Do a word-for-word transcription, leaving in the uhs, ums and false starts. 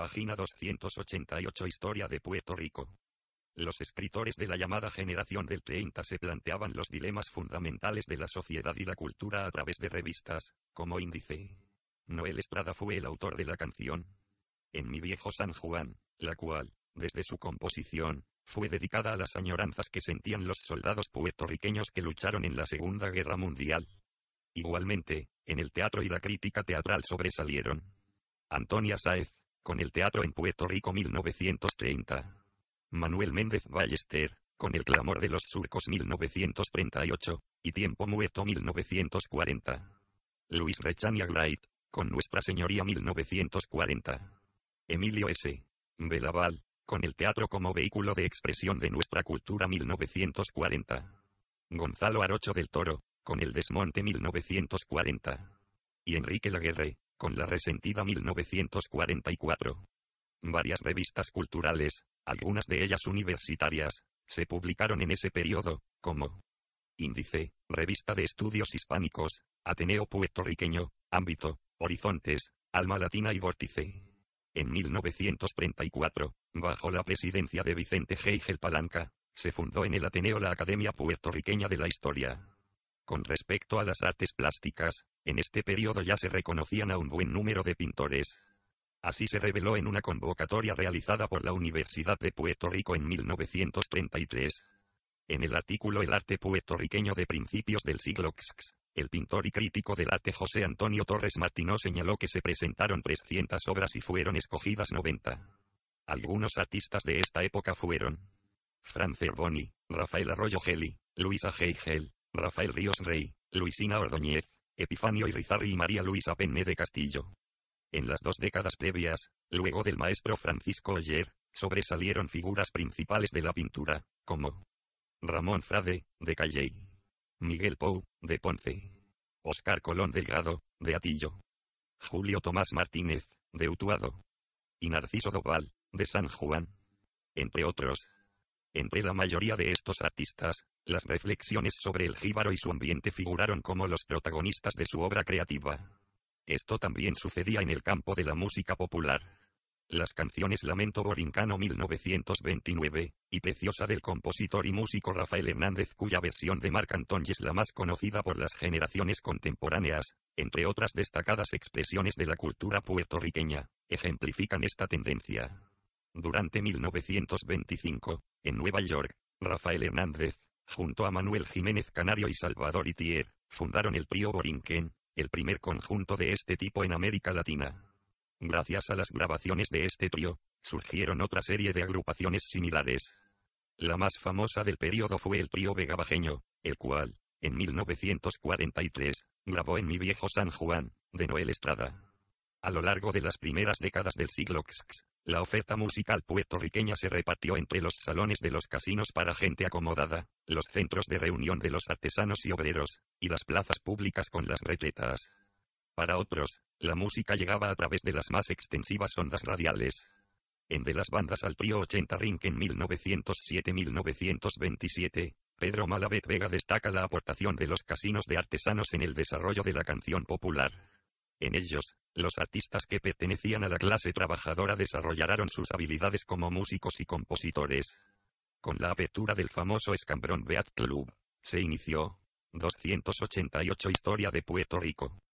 Página doscientos ochenta y ocho Historia de Puerto Rico. Los escritores de la llamada generación del treinta se planteaban los dilemas fundamentales de la sociedad y la cultura a través de revistas, como Índice. Noel Estrada fue el autor de la canción En mi viejo San Juan, la cual, desde su composición, fue dedicada a las añoranzas que sentían los soldados puertorriqueños que lucharon en la Segunda Guerra Mundial. Igualmente, en el teatro y la crítica teatral sobresalieron Antonia Sáez, con el teatro en Puerto Rico mil novecientos treinta. Manuel Méndez Ballester, con El clamor de los surcos mil novecientos treinta y ocho, y Tiempo muerto mil novecientos cuarenta. Luis Rechania Wright, con Nuestra Señoría mil novecientos cuarenta. Emilio S. Belaval, con el teatro como vehículo de expresión de nuestra cultura mil novecientos cuarenta. Gonzalo Arocho del Toro, con El desmonte mil novecientos cuarenta. Y Enrique Laguerre, con La resentida mil novecientos cuarenta y cuatro. Varias revistas culturales, algunas de ellas universitarias, se publicaron en ese periodo, como Índice, Revista de Estudios Hispánicos, Ateneo Puertorriqueño, Ámbito, Horizontes, Alma Latina y Vórtice. En mil novecientos treinta y cuatro, bajo la presidencia de Vicente Geigel Palanca, se fundó en el Ateneo la Academia Puertorriqueña de la Historia. Con respecto a las artes plásticas, en este periodo ya se reconocían a un buen número de pintores. Así se reveló en una convocatoria realizada por la Universidad de Puerto Rico en mil novecientos treinta y tres. En el artículo El arte puertorriqueño de principios del siglo sexto, el pintor y crítico del arte José Antonio Torres Martino señaló que se presentaron trescientas obras y fueron escogidas noventa. Algunos artistas de esta época fueron Fran Cervoni, Rafael Arroyo Geli, Luisa Geigel, Rafael Ríos Rey, Luisina Ordóñez, Epifanio Irizarry y María Luisa Penne de Castillo. En las dos décadas previas, luego del maestro Francisco Oller, sobresalieron figuras principales de la pintura, como Ramón Frade, de Calley; Miguel Pou, de Ponce; Óscar Colón Delgado, de Atillo; Julio Tomás Martínez, de Utuado; y Narciso Doval, de San Juan. Entre otros. Entre la mayoría de estos artistas, las reflexiones sobre el jíbaro y su ambiente figuraron como los protagonistas de su obra creativa. Esto también sucedía en el campo de la música popular. Las canciones Lamento Borincano mil novecientos veintinueve, y Preciosa del compositor y músico Rafael Hernández, cuya versión de Marc Anton es la más conocida por las generaciones contemporáneas, entre otras destacadas expresiones de la cultura puertorriqueña, ejemplifican esta tendencia. Durante mil novecientos veinticinco, en Nueva York, Rafael Hernández, junto a Manuel Jiménez Canario y Salvador Itier, fundaron el trío Borinquen, el primer conjunto de este tipo en América Latina. Gracias a las grabaciones de este trío, surgieron otra serie de agrupaciones similares. La más famosa del periodo fue el trío Vegabajeño, el cual, en mil novecientos cuarenta y tres, grabó En mi viejo San Juan, de Noel Estrada. A lo largo de las primeras décadas del siglo sexto, la oferta musical puertorriqueña se repartió entre los salones de los casinos para gente acomodada, los centros de reunión de los artesanos y obreros, y las plazas públicas con las retretas. Para otros, la música llegaba a través de las más extensivas ondas radiales. En De las bandas al trío ochenta Ring en mil novecientos siete a mil novecientos veintisiete, Pedro Malavet Vega destaca la aportación de los casinos de artesanos en el desarrollo de la canción popular. En ellos, los artistas que pertenecían a la clase trabajadora desarrollaron sus habilidades como músicos y compositores. Con la apertura del famoso Escambrón Beat Club, se inició doscientos ochenta y ocho Historia de Puerto Rico.